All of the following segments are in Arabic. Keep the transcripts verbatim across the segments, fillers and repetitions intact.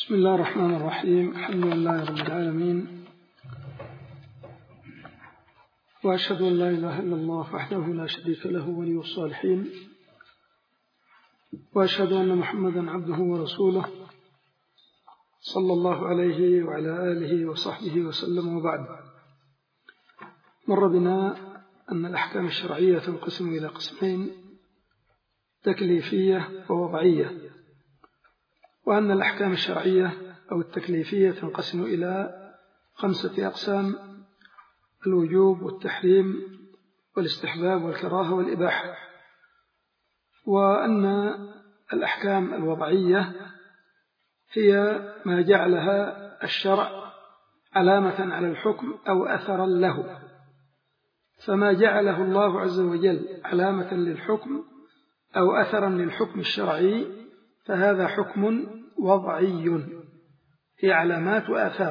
بسم الله الرحمن الرحيم. الحمد لله رب العالمين، وأشهد أن لا إله إلا الله وحده لا شريك له ولي الصالحين، وأشهد أن محمدا عبده ورسوله صلى الله عليه وعلى آله وصحبه وسلم. وبعد، مر بنا أن الأحكام الشرعية تنقسم إلى قسمين: تكليفية ووضعية، وأن الأحكام الشرعية أو التكليفية تنقسم إلى خمسة أقسام: الوجوب والتحريم والاستحباب والكراهة والإباحة. وأن الأحكام الوضعية هي ما جعلها الشرع علامة على الحكم أو أثرا له، فما جعله الله عز وجل علامة للحكم أو أثرا للحكم الشرعي فهذا حكم وضعي، هي علامات وآثار،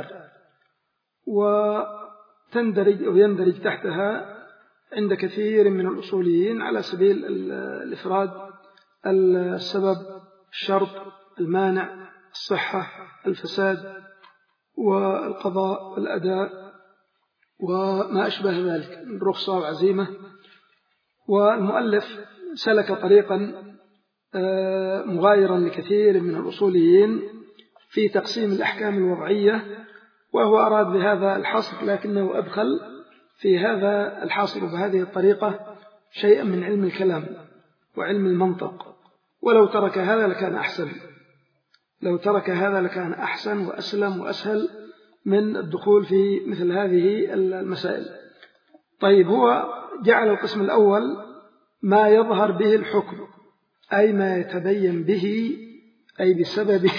وتندرج أو يندرج تحتها عند كثير من الأصوليين على سبيل الإفراد السبب، الشرط، المانع، الصحة، الفساد، والقضاء والأداء وما أشبه ذلك من رخصة وعزيمة. والمؤلف سلك طريقا مغايرا لكثير من الأصوليين في تقسيم الأحكام الوضعية، وهو أراد بهذا الحصر، لكنه أدخل في هذا الحصر بهذه الطريقة شيئا من علم الكلام وعلم المنطق، ولو ترك هذا لكان أحسن لو ترك هذا لكان أحسن وأسلم وأسهل من الدخول في مثل هذه المسائل. طيب، هو جعل القسم الأول ما يظهر به الحكم، أي ما يتبين به أي بسببه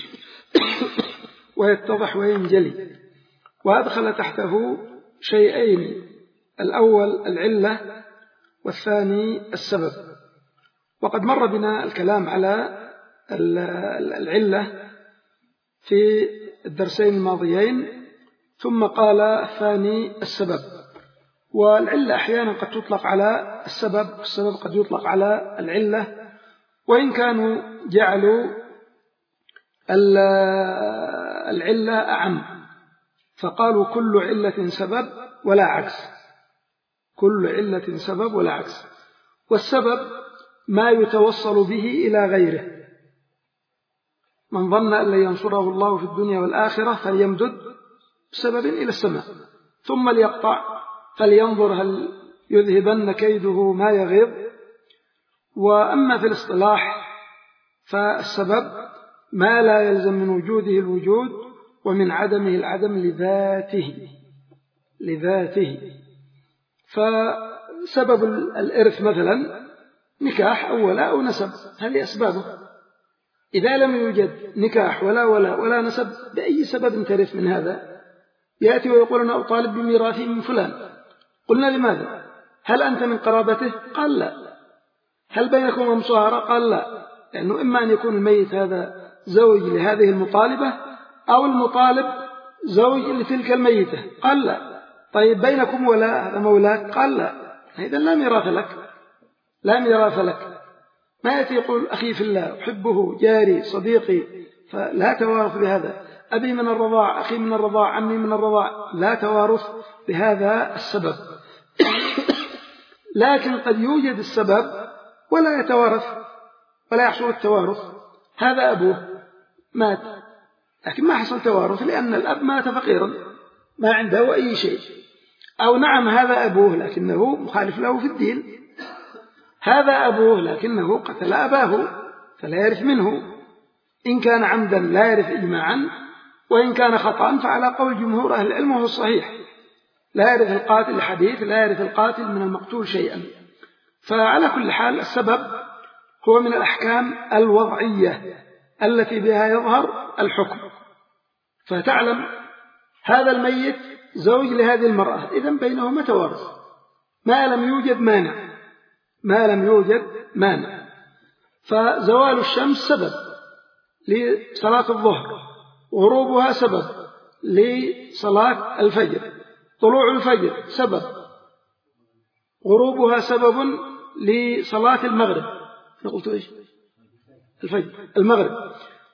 ويتضح وينجلي، وأدخل تحته شيئين: الأول العلة، والثاني السبب. وقد مر بنا الكلام على العلة في الدرسين الماضيين، ثم قال الثاني السبب. والعلة أحيانا قد تطلق على السبب، والسبب قد يطلق على العلة، وإن كانوا جعلوا العلة أعم، فقالوا كل علة سبب ولا عكس، كل علة سبب ولا عكس. والسبب ما يتوصل به إلى غيره، من ظن أن لن ينصره الله في الدنيا والآخرة فليمدد بسبب إلى السماء ثم ليقطع فلينظر هل يذهبن كيده ما يغيظ. وأما في الاصطلاح فالسبب ما لا يلزم من وجوده الوجود ومن عدمه العدم لذاته لذاته فسبب الإرث مثلا نكاح أو ولاء أو نسب، هذه أسبابه. إذا لم يوجد نكاح ولا ولاء ولا نسب، بأي سبب ترث من هذا؟ يأتي ويقول أنا أطالب بميراثي من فلان. قلنا لماذا؟ هل أنت من قرابته؟ قال لا. هل بينكم مصاهرة؟ قال لا، لأنه إما أن يكون الميت هذا زوج لهذه المطالبة أو المطالب زوج لتلك الميتة. قال لا. طيب بينكم ولا هذا مولاك؟ قال لا. إذن لا ميراث لك، لا ميراث لك. ما يأتي يقول أخي في الله، أحبه، جاري، صديقي، فلا توارث بهذا. أبي من الرضاع، أخي من الرضاع، عمي من الرضاع، لا توارث بهذا السبب. لكن قد يوجد السبب ولا يتوارث ولا يحصل التوارث. هذا أبوه مات لكن ما حصل توارث لأن الأب مات فقيرا ما عنده أي شيء. أو نعم هذا أبوه لكنه مخالف له في الدين، هذا أبوه لكنه قتل أباه فلا يرث منه. إن كان عمدا لا يرث إجماعا، وإن كان خطأ فعلى قول جمهور أهل العلم وهو الصحيح، لا يرث القاتل الحديث لا يرث القاتل من المقتول شيئا. فعلى كل حال السبب هو من الأحكام الوضعية التي بها يظهر الحكم. فتعلم هذا الميت زوج لهذه المرأة، إذن بينهما توارث ما لم يوجد مانع ما لم يوجد مانع. فزوال الشمس سبب لصلاة الظهر، غروبها سبب لصلاة الفجر، طلوع الفجر سبب، غروبها سبب لصلاة المغرب. قلت إيش؟ الفجر المغرب.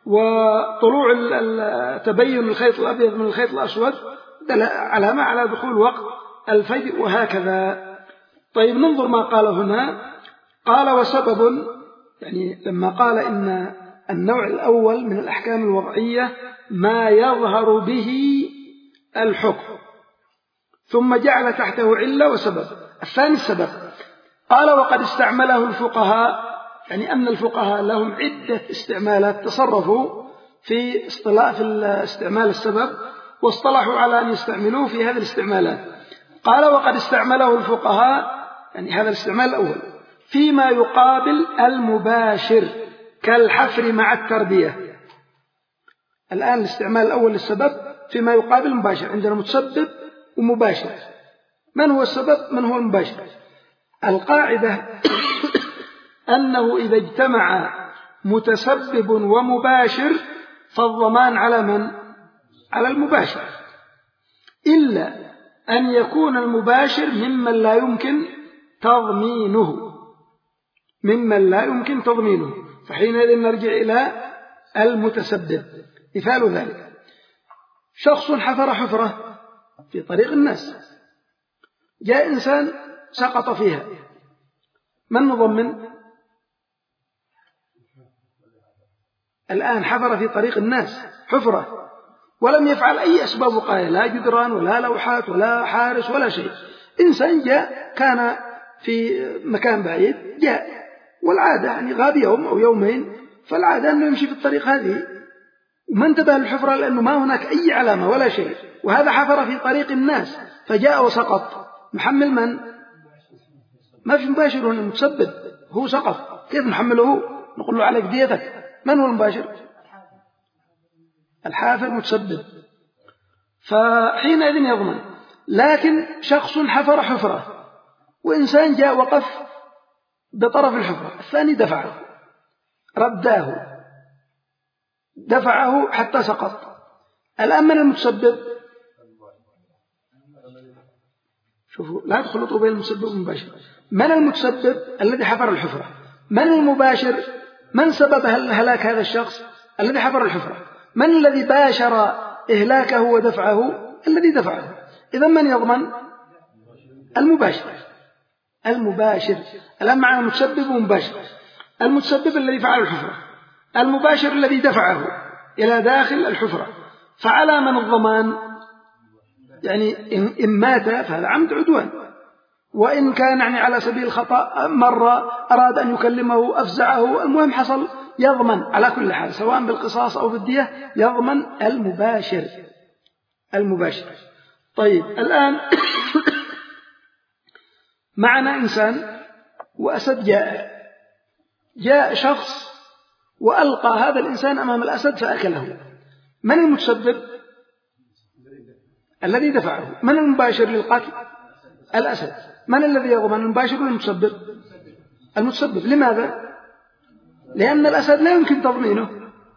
وطلوع تبين الخيط الأبيض من الخيط الأسود علامة على دخول وقت الفجر، وهكذا. طيب ننظر ما قال هنا. قال وسبب، يعني لما قال إن النوع الأول من الأحكام الوضعية ما يظهر به الحكم، ثم جعل تحته علة وسبب. الثاني السبب. قال وقد استعمله الفقهاء، يعني أن الفقهاء لهم عدة استعمالات، تصرفوا في اصطلاح في استعمال السبب واصطلحوا على أن يستعملوه في هذه الاستعمالات. قال وقد استعمله الفقهاء، يعني هذا الاستعمال الأول فيما يقابل المباشر كالحفر مع التربية. الآن الاستعمال الأول للسبب فيما يقابل المباشر، عندنا متسبب ومباشر. من هو السبب؟ من هو المباشر؟ القاعدة أنه إذا اجتمع متسبب ومباشر فالضمان على من؟ على المباشر، إلا أن يكون المباشر ممن لا يمكن تضمينه، ممن لا يمكن تضمينه، فحينئذ نرجع إلى المتسبب. مثال ذلك شخص حفر حفرة في طريق الناس، جاء إنسان سقط فيها، من مضمن؟ الآن حفر في طريق الناس حفرة ولم يفعل أي أسباب وقاية، لا جدران ولا لوحات ولا حارس ولا شيء. إنسان جاء كان في مكان بعيد، جاء والعادة يعني غاب يوم أو يومين، فالعادة أنه يمشي في الطريق هذه، وما انتبه للحفرة لأنه ما هناك أي علامة ولا شيء، وهذا حفر في طريق الناس فجاء وسقط. محمل من؟ ما في مباشر هنا، المتسبب هو سقط، كيف نحمله؟ نقول له عليك ديتك. من هو المباشر؟ الحافر متسبب، فحينئذ يضمن. لكن شخص حفر حفرة وإنسان جاء وقف بطرف الحفرة، الثاني دفعه، رداه، دفعه حتى سقط. الآن من المتسبب؟ شوفوا لا تخلطوا بين المتسبب والمباشر. من المتسبب؟ الذي حفر الحفرة. من المباشر؟ من سبب هلاك هذا الشخص؟ الذي حفر الحفرة. من الذي باشر إهلاكه ودفعه؟ الذي دفعه. إذا من يضمن؟ المباشر. المباشر. الآن معنا متسبب ومباشر. المتسبب الذي فعل الحفرة، المباشر الذي دفعه إلى داخل الحفرة. فعلى من الضمان؟ يعني إن مات فهذا عمد عدوان، وإن كان يعني على سبيل الخطأ مرة أراد أن يكلمه أفزعه، المهم حصل، يضمن على كل حال سواء بالقصاص أو بالدية، يضمن المباشر. المباشر. طيب الآن معنا إنسان وأسد جاء، جاء شخص وألقى هذا الإنسان أمام الأسد فأكله. من المتسبب؟ الذي دفعه. من المباشر للقتل؟ الأسد. من الذي يضمن؟ المباشر ولا المتسبب؟ المتسبب. لماذا؟ لأن الأسد لا يمكن تضمينه.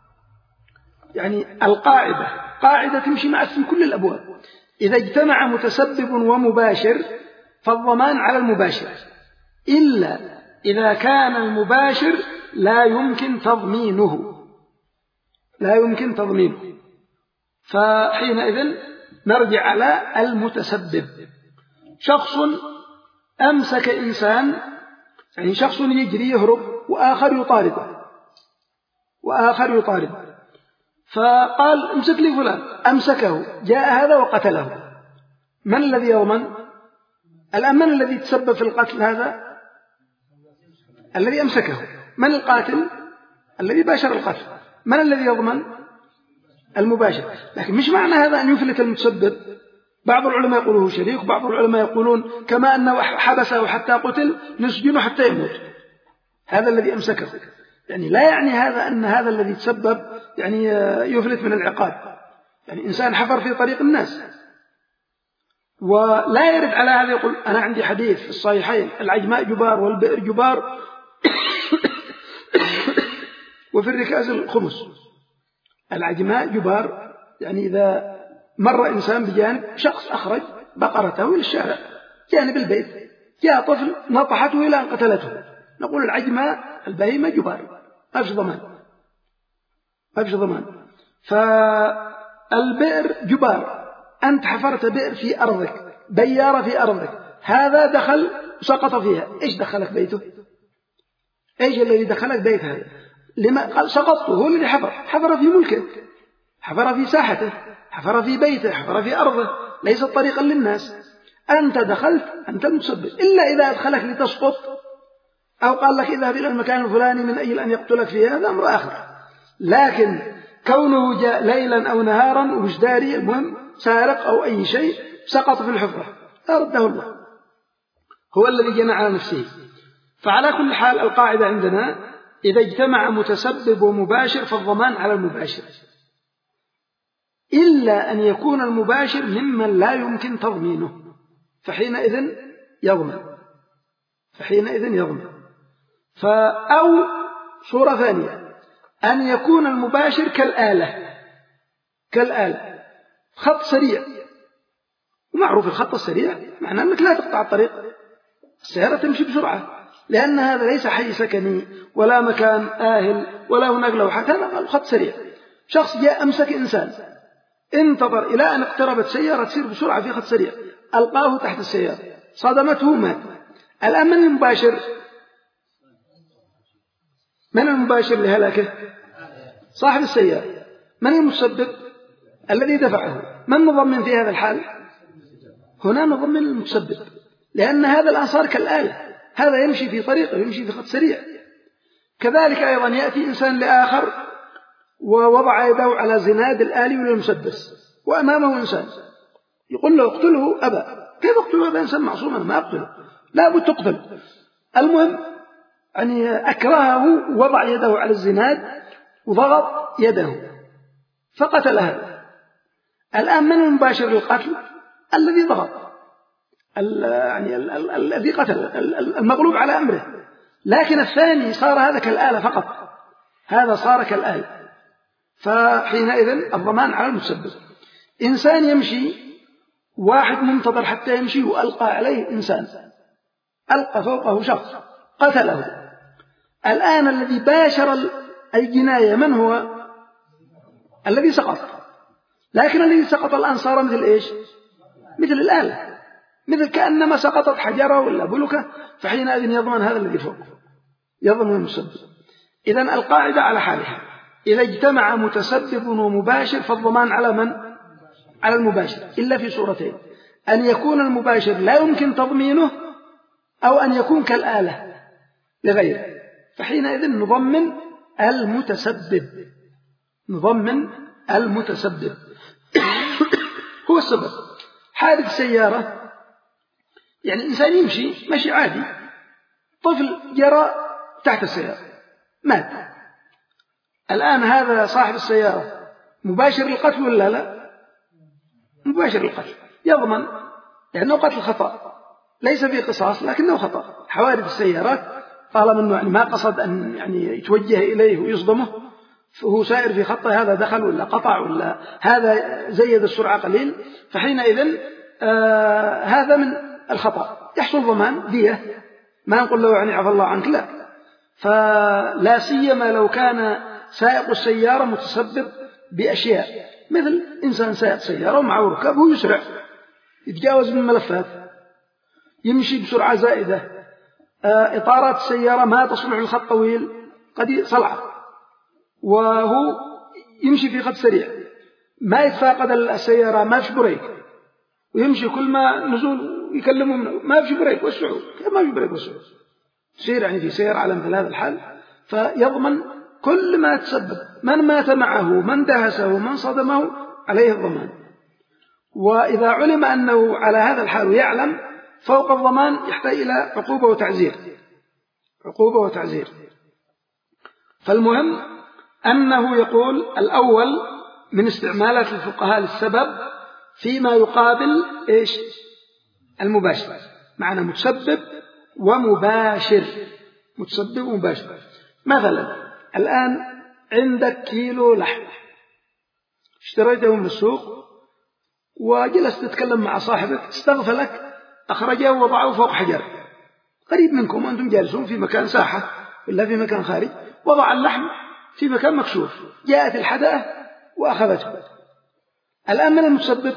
يعني القاعدة قاعدة تمشي معك في كل الأبواب، إذا اجتمع متسبب ومباشر فالضمان على المباشر، إلا إذا كان المباشر لا يمكن تضمينه، لا يمكن تضمينه، فحينئذ نرجع على المتسبب. شخص أمسك إنسان، يعني شخص يجري يهرب وآخر يطارده، وآخر يطارده، فقال امسك لي فلان، أمسكه، جاء هذا وقتله. من الذي يضمن؟ الآن من الذي تسبب في القتل؟ هذا الذي أمسكه. من القاتل؟ الذي باشر القتل. من الذي يضمن؟ المباشر. لكن مش معنى هذا أن يفلت المتسبب. بعض العلماء يقولون شريك، وبعض العلماء يقولون كما أنه حبسه حتى قتل نسجنه حتى يموت، هذا الذي أمسكه. يعني لا يعني هذا أن هذا الذي تسبب يعني يفلت من العقاب. يعني إنسان حفر في طريق الناس ولا يرد على هذا يقول أنا عندي حديث في الصحيحين العجماء جبار والبئر جبار وفي الركاز الخمس. العجماء جبار يعني إذا مر إنسان بجانب، شخص أخرج بقرته إلى الشارع جانب البيت، جاء طفل نطحته إلى أن قتلته، نقول العجماء البهيمة جبار، ما في ضمان. ما فيش ضمان. فالبئر جبار، أنت حفرت بئر في أرضك، بيارة في أرضك، هذا دخل وسقط فيها، إيش دخلك بيته؟ إيش الذي دخلك بيت هذا؟ لما قال سقطته؟ هو الذي حفر، حفر في ملكه، حفر في ساحته، حفر في بيته، حفر في أرضه، ليس طريقا للناس. أنت دخلت، أنت المتسبب، إلا إذا أدخلك لتسقط أو قال لك اذهب إلى المكان الفلاني من أجل أن يقتلك فيه، هذا أمر آخر. لكن كونه جاء ليلا أو نهارا ومش داري، المهم سارق أو أي شيء، سقط في الحفرة، أرده الله، هو الذي جنى على نفسه. فعلى كل حال القاعدة عندنا إذا اجتمع متسبب ومباشر فالضمان على المباشر، إلا أن يكون المباشر ممن لا يمكن تضمينه، فحينئذ يضمن فحينئذ يضمن أو صورة ثانية أن يكون المباشر كالآلة كالآلة خط سريع، ومعروف الخط السريع معناه أنك لا تقطع الطريق، السيارة تمشي بسرعة، لأن هذا ليس حي سكني ولا مكان آهل ولا هناك لوحات، هذا الخط سريع. شخص جاء أمسك إنسان، انتظر إلى أن اقتربت سيارة تسير بسرعة في خط سريع، ألقاه تحت السيارة، صدمته، مات. الآن من المباشر من المباشر لهلاكه؟ صاحب السيارة. من المسبب؟ الذي دفعه. من نضمن في هذا الحال؟ هنا نضمن المسبب، لأن هذا الآن صار كالآلة، هذا يمشي في طريقه، يمشي في خط سريع. كذلك أيضا يأتي إنسان لآخر ووضع يده على زناد الآلي والمسدس وأمامه إنسان، يقول له اقتله، أبى. كيف اقتله؟ هذا إنسان معصوم، أنا ما أقتله، لا بد تقتل. المهم يعني أكرهه، وضع يده على الزناد وضغط يده فقتل هذا. الآن من المباشر للقتل؟ الذي ضغط، يعني الذي قتل، المغلوب على أمره. لكن الثاني صار هذا كالآلة فقط، هذا صار كالآلة، فحينئذ الضمان على المسبب. إنسان يمشي، واحد منتظر حتى يمشي وألقى عليه إنسان، ألقى فوقه شخص قتله. الآن الذي باشر الجناية من هو؟ الذي سقط. لكن الذي سقط الآن صار مثل إيش؟ مثل الآلة، مثل كأنما سقطت حجرة ولا بلكة، فحينئذ يضمن هذا الذي فوق، يضمن المسبب. إذن القاعدة على حالها، إذا اجتمع متسبب ومباشر فالضمان على من؟ على المباشر، إلا في صورتين: أن يكون المباشر لا يمكن تضمينه، أو أن يكون كالآلة لغيره، فحينئذ نضمن المتسبب نضمن المتسبب هو السبب. حادث سيارة، يعني إنسان يمشي مشي عادي، طفل جرى تحت السيارة مات. الآن هذا صاحب السيارة مباشر للقتل ولا لا؟ مباشر للقتل، يضمن، لأنه قتل خطأ، ليس فيه قصاص لكنه خطأ. حوادث السيارات طالما أنه يعني ما قصد أن يعني يتوجه إليه ويصدمه، فهو سائر في خطه، هذا دخل ولا قطع ولا هذا زيد السرعة قليل، فحينئذ آه هذا من الخطأ، يحصل ضمان دية، ما نقول له يعني عفى الله عنك، لا. فلا سيما لو كان سائق السيارة متسبب بأشياء، مثل إنسان سائق سيارة ومعه ركاب وهو يسرع، يتجاوز من ملفات، يمشي بسرعة زائدة، آه إطارات السيارة ما تصلح للخط طويل، قد صلعة، وهو يمشي في خط سريع، ما يتفاقد السيارة، ما فيش بريك، ويمشي كل ما نزول يكلمه منه ما فيش بريك وسعوا، ما فيش بريك وسعوا، سير يعني في سير على مثل هذا الحال، فيضمن كل ما تسبب. من مات معه، من دهسه، من صدمه، عليه الضمان. وإذا علم أنه على هذا الحال ويعلم، فوق الضمان يحتاج إلى عقوبة وتعزير عقوبة وتعزير فالمهم أنه يقول الأول من استعمالات الفقهاء للسبب فيما يقابل إيش؟ المباشر، معنى متسبب ومباشر، متسبب ومباشر. مثلا الآن عندك كيلو لحم، اشتريته من السوق وجلست تتكلم مع صاحبك، استغفلك، أخرجه ووضعه فوق حجر قريب منكم وأنتم جالسون في مكان ساحة ولا في مكان خارج، وضع اللحم في مكان مكشوف، جاءت الحدأة وأخذته. الآن من المتسبب؟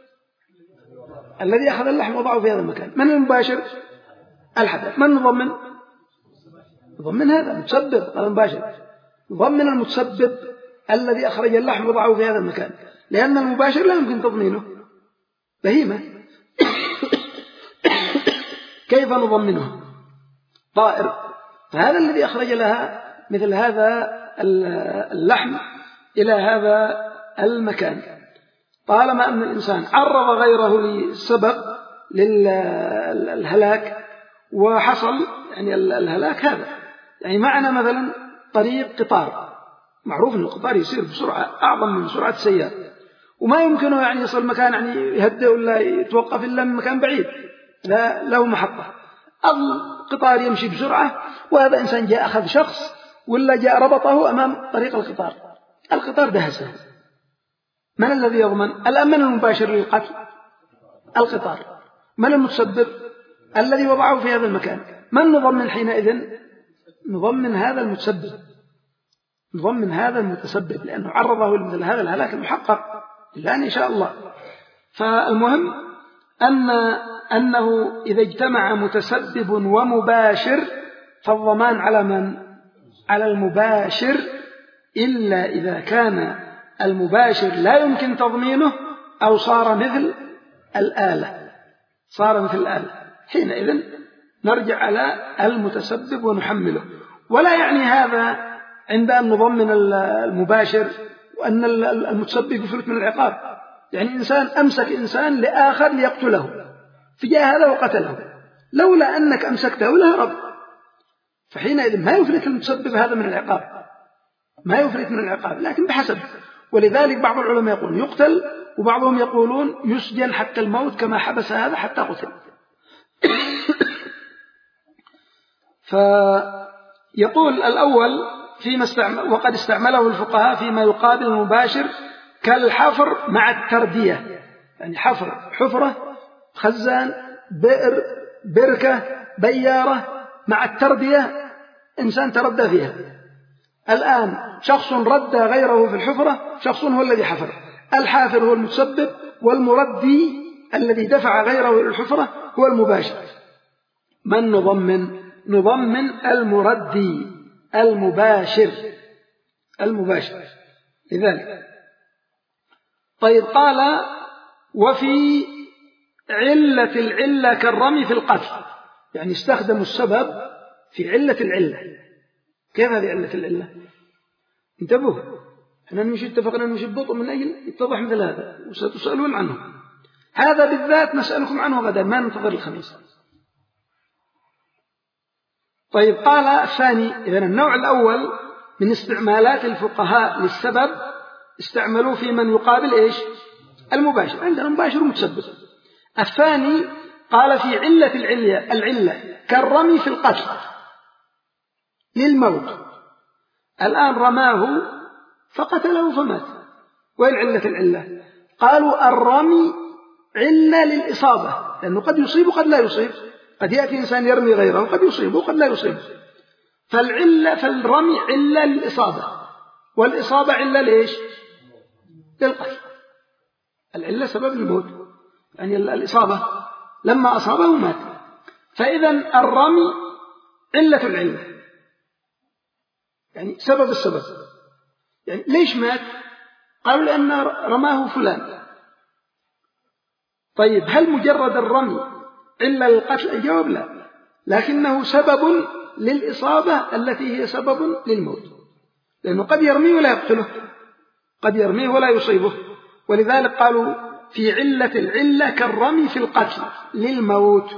الذي أخذ اللحم وضعه في هذا المكان. من المباشر؟ الحدث. من نضمن؟ نضمن هذا المتسبب المباشر، نضمن المتسبب الذي أخرج اللحم وضعه في هذا المكان، لأن المباشر لا يمكن تضمينه، بهيمة. كيف نضمنه؟ طائر. فهذا الذي أخرج لها مثل هذا اللحم إلى هذا المكان، طالما أن الإنسان عرض غيره للسبب للهلاك وحصل يعني الهلاك هذا، يعني معنا مثلا طريق قطار، معروف أن القطار يسير بسرعة أعظم من سرعة السيارة، وما يمكنه يعني يصل مكان يعني يهدئ ولا يتوقف إلا من مكان بعيد لا له محطة. القطار يمشي بسرعة، وهذا إنسان جاء أخذ شخص ولا جاء ربطه أمام طريق القطار، القطار دهسه. من الذي يضمن؟ الآن من المباشر للقتل؟ القطار. من المتسبب؟ الذي وضعه في هذا المكان. من نضمن حينئذ؟ نضمن هذا المتسبب، نضمن هذا المتسبب، لأنه عرضه لمثل هذا الهلاك المحقق الآن إن شاء الله. فالمهم أن أنه إذا اجتمع متسبب ومباشر فالضمان على من؟ على المباشر، إلا إذا كان المباشر لا يمكن تضمينه أو صار مثل الآلة، صار مثل الآلة، حينئذ نرجع على المتسبب ونحمله. ولا يعني هذا عند أن نضمن المباشر وأن المتسبب يفلت من العقاب. يعني إنسان أمسك إنسان لآخر ليقتله، فجاء هذا وقتله، لولا أنك أمسكته لهرب، فحينئذ ما يفلت المتسبب هذا من العقاب، ما يفلت من العقاب، لكن بحسب. ولذلك بعض العلماء يقولون يقتل، وبعضهم يقولون يسجن حتى الموت كما حبس هذا حتى قتل. فيقول الأول فيما استعمل وقد استعمله الفقهاء فيما يقابل المباشر كالحفر مع التردية، يعني حفر حفرة، خزان، بئر، بركة، بيارة، مع التردية إنسان تردى فيها. الآن شخص رد غيره في الحفرة، شخص هو الذي حفر، الحافر هو المتسبب، والمردي الذي دفع غيره إلى الحفرة هو المباشر. من نضمن؟ نضمن المردي المباشر، المباشر لذلك. طيب قال وفي علة العلة كالرمي في القتل، يعني استخدموا السبب في علة العلة. كيف هذه علة العلة؟ انتبهوا، احنا نمشي اتفقنا نمشي ببطء من أجل يتضح مثل هذا، وستسألون عنه. هذا بالذات نسألكم عنه غدا، ما ننتظر الخميس. طيب قال الثاني، إذن النوع الأول من استعمالات الفقهاء للسبب استعملوا في من يقابل إيش؟ المباشر، عندنا مباشر ومتسبب. الثاني قال في علة العلة, العلة كالرمي في القتل للموت. الآن رماه فقتله فمات، وين علة العلة؟ قالوا الرمي علة للإصابة، لأنه قد يصيب وقد لا يصيب، قد يأتي إنسان يرمي غيره وقد يصيبه وقد لا يصيبه. فالعلة فالرمي علة للإصابة، والإصابة علة ليش؟ للقتل. العلة سبب الموت، يعني الإصابة لما أصابه مات. فإذن الرمي علة العلة، يعني سبب السبب. يعني ليش مات؟ قالوا لأن رماه فلان. طيب هل مجرد الرمي إلا للقتل؟ الجواب لا، لكنه سبب للإصابة التي هي سبب للموت، لأنه قد يرميه ولا يقتله، قد يرميه ولا يصيبه. ولذلك قالوا في علة العلة كالرمي في القتل للموت.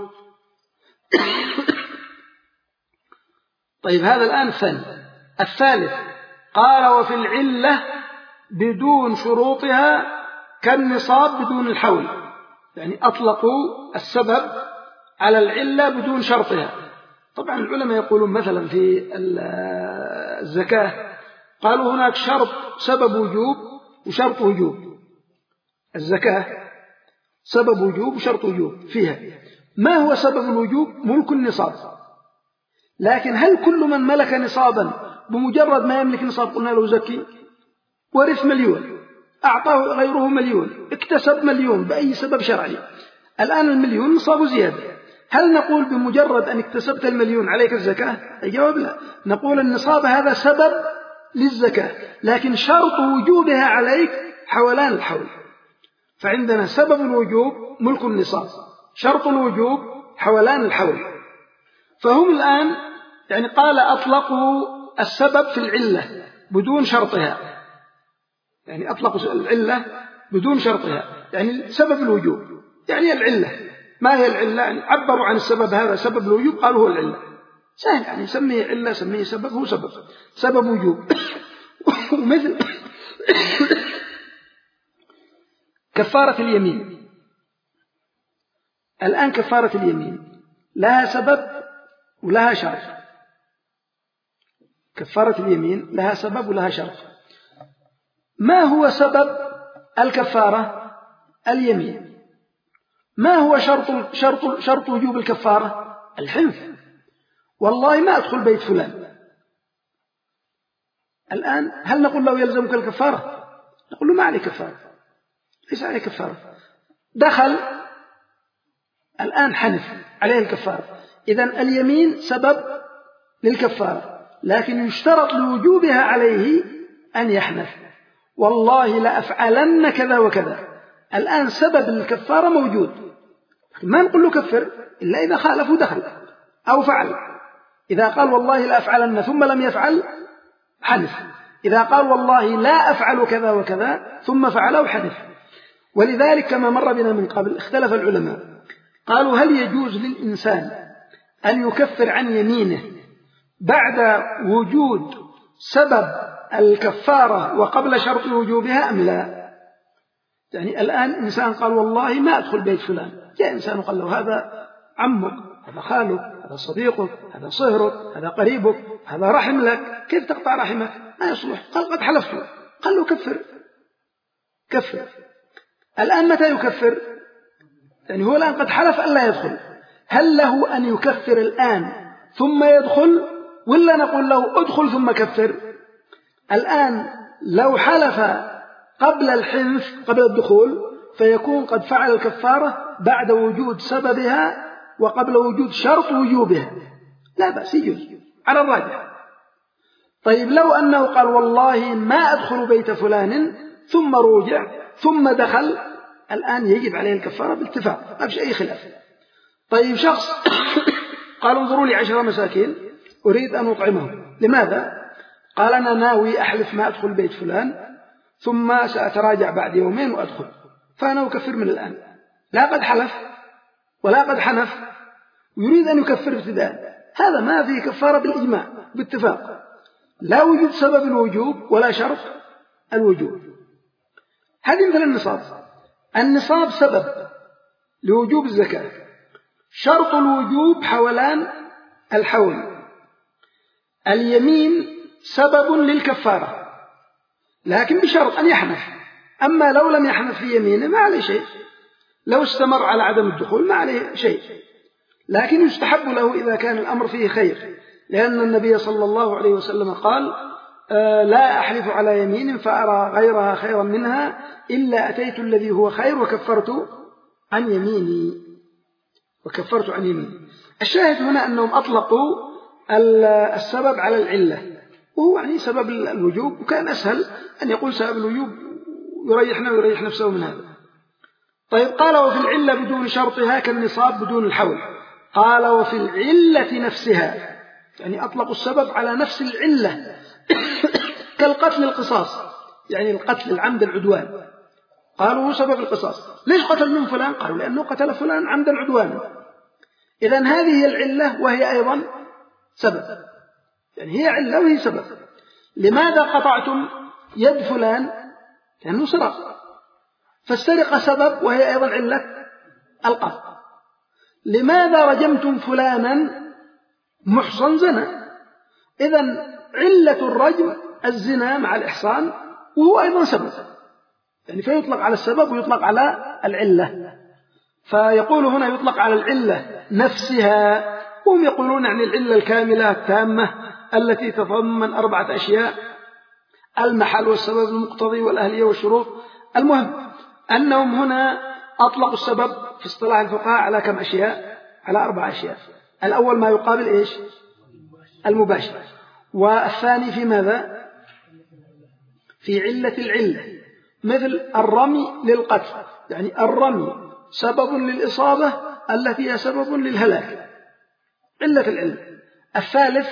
طيب هذا الآن الثاني. الثالث قال وفي العلة بدون شروطها كالنصاب بدون الحول، يعني أطلقوا السبب على العلة بدون شرطها. طبعا العلماء يقولون مثلا في الزكاة قالوا هناك شرط سبب وجوب وشرط وجوب. الزكاة سبب وجوب وشرط وجوب فيها. ما هو سبب الوجوب؟ ملك النصاب. لكن هل كل من ملك نصابا بمجرد ما يملك نصاب قلنا له زكي، ورث مليون، أعطاه غيره مليون، اكتسب مليون بأي سبب شرعي، الآن المليون نصابه زيادة، هل نقول بمجرد أن اكتسبت المليون عليك الزكاة؟ الجواب لا، نقول النصاب هذا سبب للزكاة، لكن شرط وجوبها عليك حولان الحول. فعندنا سبب الوجوب ملك النصاب، شرط الوجوب حولان الحول. فهم الآن يعني قال أطلقوا السبب في العلة بدون شرطها، يعني أطلقوا العلة بدون شرطها، يعني سبب الوجوب يعني العلة. ما هي العلة؟ يعني عبروا عن السبب هذا سبب الوجوب، قالوا هو العلة. سهل يعني سميه علة سميه سبب، هو سبب سبب وجوب. ومثل كفارة اليمين، الآن كفارة اليمين لها سبب ولها شرط. كفارة اليمين لها سبب ولها شرط. ما هو سبب الكفارة؟ اليمين. ما هو شرط شرط شرط وجوب الكفارة؟ الحنث. والله ما أدخل بيت فلان. الآن هل نقول له يلزمك الكفارة؟ نقول له ما عليه كفارة، ليس عليه كفارة. دخل الآن حنث عليه الكفارة. إذن اليمين سبب للكفارة، لكن يشترط لوجوبها عليه أن يحنث، والله لأفعلن كذا وكذا. الآن سبب الكفارة موجود، ما نقول له كفر إلا إذا خالف ودخل أو فعل. إذا قال والله لا أفعلن ثم لم يفعل حنث، إذا قال والله لا أفعل كذا وكذا ثم فعله حنث. ولذلك كما مر بنا من قبل اختلف العلماء، قالوا هل يجوز للإنسان أن يكفر عن يمينه بعد وجود سبب الكفارة وقبل شرط وجوبها أم لا؟ يعني الآن إنسان قال والله ما أدخل بيت فلان، جاء إنسان وقال له هذا عمك، هذا خالك، هذا صديقك، هذا صهرك، هذا قريبك، هذا رحم لك، كيف تقطع رحمك؟ ما يصلح. قال قد حلفت، قال له كفر كفر. الآن متى يكفر؟ يعني هو الآن قد حلف أن لا يدخل، هل له أن يكفر الآن ثم يدخل، ولا نقول له ادخل ثم كفر؟ الآن لو حلف قبل الحنث قبل الدخول فيكون قد فعل الكفارة بعد وجود سببها وقبل وجود شرط وجوبها، لا بأس يجوز على الراجح. طيب لو أنه قال والله ما أدخل بيت فلان ثم رجع ثم دخل، الآن يجب عليه الكفارة بالاتفاق، ما فيش أي خلاف. طيب شخص قال انظروا لي عشر مساكين أريد أن أطعمهم، لماذا؟ قال أنا ناوي أحلف ما أدخل بيت فلان ثم سأتراجع بعد يومين وأدخل، فأنا أكفر من الآن. لا قد حلف ولا قد حنف، ويريد أن يكفر ابتداء، هذا ما فيه كفارة بالإجماع باتفاق، لا وجود سبب الوجوب ولا شرط الوجوب. هذه مثل النصاب. النصاب سبب لوجوب الزكاة، شرط الوجوب حولان الحول. اليمين سبب للكفارة لكن بشرط أن يحنث، أما لو لم يحنث في يمينه ما عليه شيء، لو استمر على عدم الدخول ما عليه شيء، لكن يستحب له إذا كان الأمر فيه خير، لأن النبي صلى الله عليه وسلم قال آه لا أحلف على يمين فأرى غيرها خيرا منها إلا أتيت الذي هو خير وكفرت عن يميني وكفرت عن يميني. الشاهد هنا أنهم أطلقوا السبب على العلة، وهو يعني سبب الوجوب، وكان أسهل أن يقول سبب الوجوب يريحنا ويريح نفسه من هذا. طيب قال وفي العلة بدون شرطها كالنصاب بدون الحول. قال وفي العلة نفسها، يعني أطلقوا السبب على نفس العلة كالقتل القصاص، يعني القتل العمد العدوان، قالوا هو سبب القصاص. ليش قتل من فلان؟ قالوا لأنه قتل فلان عمدا عدوانا. إذن هذه هي العلة وهي أيضا سبب، يعني هي علة وهي سبب. لماذا قطعتم يد فلان؟ لأنه سرق، فالسرقة سبب وهي أيضا علة القطع. لماذا رجمتم فلانا؟ محصن زنا، إذن علة الرجم الزنا مع الإحصان وهو أيضا سبب، يعني فيطلق على السبب ويطلق على العلة. فيقول هنا يطلق على العلة نفسها، وهم يقولون يعني العلة الكاملة التامة التي تتضمن أربعة أشياء: المحل والسبب المقتضي والأهلية والشروط. المهم أنهم هنا أطلقوا السبب في اصطلاح الفقهاء على كم أشياء؟ على أربع أشياء. الأول ما يقابل إيش؟ المباشر. والثاني في ماذا؟ في علة العلة، مثل الرمي للقتل، يعني الرمي سبب للإصابة التي هي سبب للهلاك، علة العلة. الثالث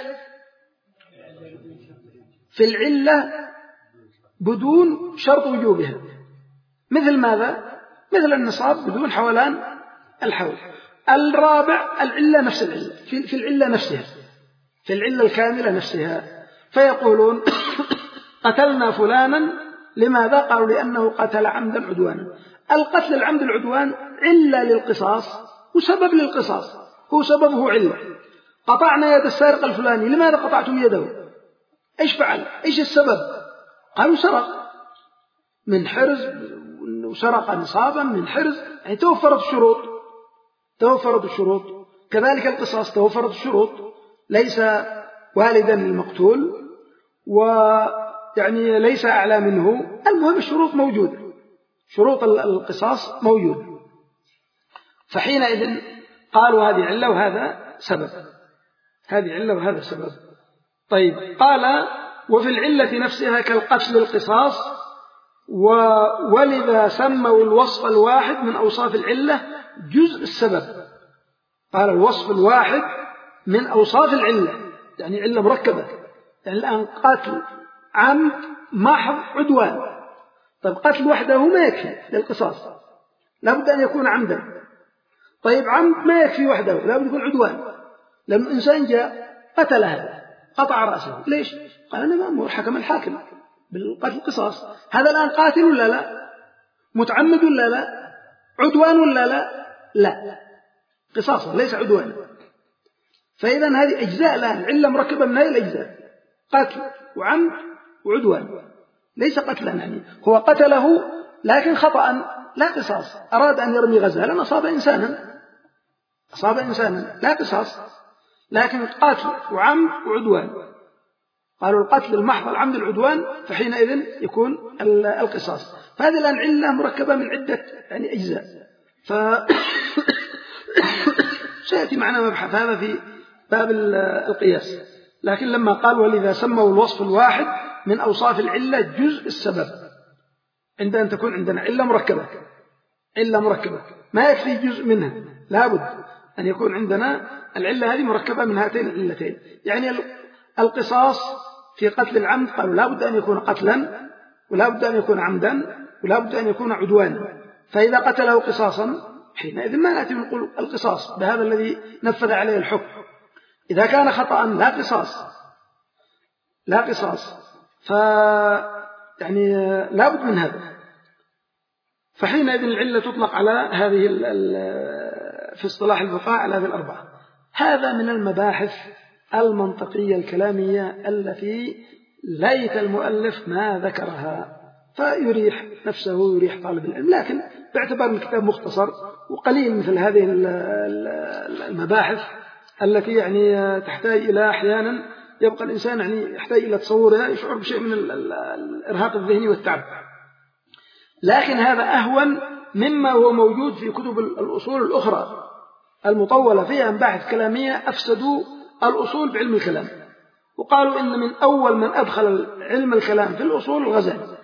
في العلة بدون شرط وجوبها، مثل ماذا؟ مثل النصاب بدون حولان الحول. الرابع العلة نفس العلة، في العلة نفسها، في العلة الكاملة نفسها. فيقولون قتلنا فلانا، لماذا؟ قالوا لأنه قتل عمدا عدوانا. القتل العمد العدوان علة للقصاص وسبب للقصاص، هو سببه علة. قطعنا يد السارق الفلاني، لماذا قطعتم يده؟ إيش فعل؟ إيش السبب؟ قالوا سرق من حرز، وسرق نصابا من حرز، يعني توفرت الشروط، توفرت الشروط. كذلك القصاص توفرت الشروط، ليس والدا للمقتول ويعني ليس أعلى منه، المهم الشروط موجودة، شروط القصاص موجودة. فحينئذ قالوا هذه علة وهذا سبب، هذه علة وهذا سبب. طيب، قال وفي العلة نفسها كالقتل القصاص، ولذا سموا الوصف الواحد من أوصاف العلة جزء السبب. قال الوصف الواحد من أوصاف العلة، يعني علة مركبة. يعني الآن قتل عمد محض عدوان، طيب قتل وحده ما يكفي للقصاص، لابد أن يكون عمدا. طيب عمد ما يكفي وحده، لابد يكون عدوان. لما إنسان جاء قتل هذا، قطع رأسه، ليش؟ قال أنا مأمور، حكم الحاكم بالقتل القصاص. هذا الآن قاتل ولا لا؟ متعمد ولا لا؟ عدوان ولا لا؟ لا، قصاصا ليس عدوانا. فإذا هذه أجزاء الآن، علة مركبة من هذه الأجزاء، قتل وعمد وعدوان، ليس قتلا، يعني هو قتله لكن خطأ لا قصاص. أراد أن يرمي غزالا، أصاب إنسانا، أصاب إنسانا لا قصاص، لكن قتل وعمد وعدوان. قالوا القتل المحض العمد العدوان، فحينئذ يكون القصاص. فهذه الآن علة مركبة من عدة يعني أجزاء. ف سيأتي معنا مبحث هذا في باب القياس. لكن لما قال ولذا سموا الوصف الواحد من أوصاف العلة جزء السبب، عند أن تكون عندنا علة مركبة، علة مركبة ما يكفي جزء منها، لابد أن يكون عندنا العلة هذه مركبة من هاتين العلتين. يعني القصاص في قتل العمد قالوا لابد أن يكون قتلا، ولابد أن يكون عمدا، ولابد أن يكون عدوانا. فإذا قتله قصاصا حينئذ ما نأتي نقول القصاص بهذا الذي نفذ عليه الحكم. إذا كان خطأ لا قصاص، لا قصاص، ف يعني لابد من هذا. فحينئذ العلة تطلق على هذه في اصطلاح الفقهاء على هذه الأربعة. هذا من المباحث المنطقية الكلامية التي ليت المؤلف ما ذكرها، فيريح نفسه ويريح طالب العلم. لكن باعتبار الكتاب مختصر وقليل مثل هذه المباحث التي يعني تحتاج إلى أحيانا يبقى الإنسان يعني يحتاج إلى تصورها، يشعر بشيء من الإرهاق الذهني والتعب. لكن هذا أهون مما هو موجود في كتب الأصول الأخرى المطولة فيها مباحث كلامية أفسدوا الأصول بعلم الكلام، وقالوا إن من أول من أدخل علم الكلام في الأصول الغزالي.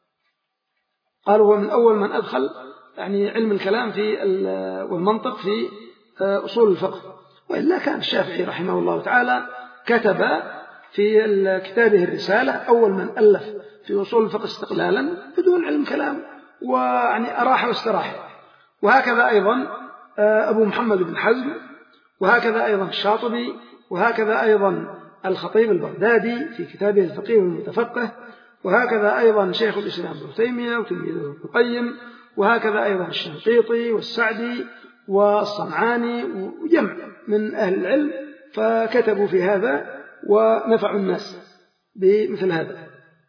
قالوا هو من أول من أدخل يعني علم الكلام في والمنطق في أصول الفقه. وإلا كان الشافعي رحمه الله تعالى كتب في كتابه الرسالة أول من ألف في أصول الفقه استقلالا بدون علم كلام، ويعني أراح واستراح. وهكذا أيضا أبو محمد بن حزم، وهكذا أيضا الشاطبي، وهكذا أيضا الخطيب البغدادي في كتابه الفقيه والمتفقه، وهكذا أيضا شيخ الإسلام ابن تيمية وتلميذه ابن القيم، وهكذا أيضا الشنقيطي والسعدي والصنعاني وجمع من أهل العلم، فكتبوا في هذا ونفعوا الناس بمثل هذا.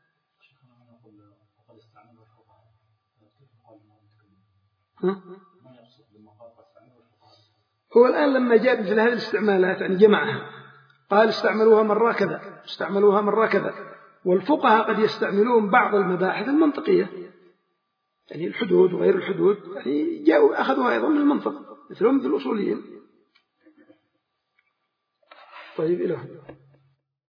ها؟ هو الآن لما جاء مثل هذه الاستعمالات يعني جمعها، قال استعملوها مرة كذا، استعملوها مرة كذا. والفقهاء قد يستعملون بعض المباحث المنطقية، يعني الحدود وغير الحدود، يعني جاءوا أخذوها أيضا من المنطق مثلهم مثل الأصوليين. طيب إلى هنا.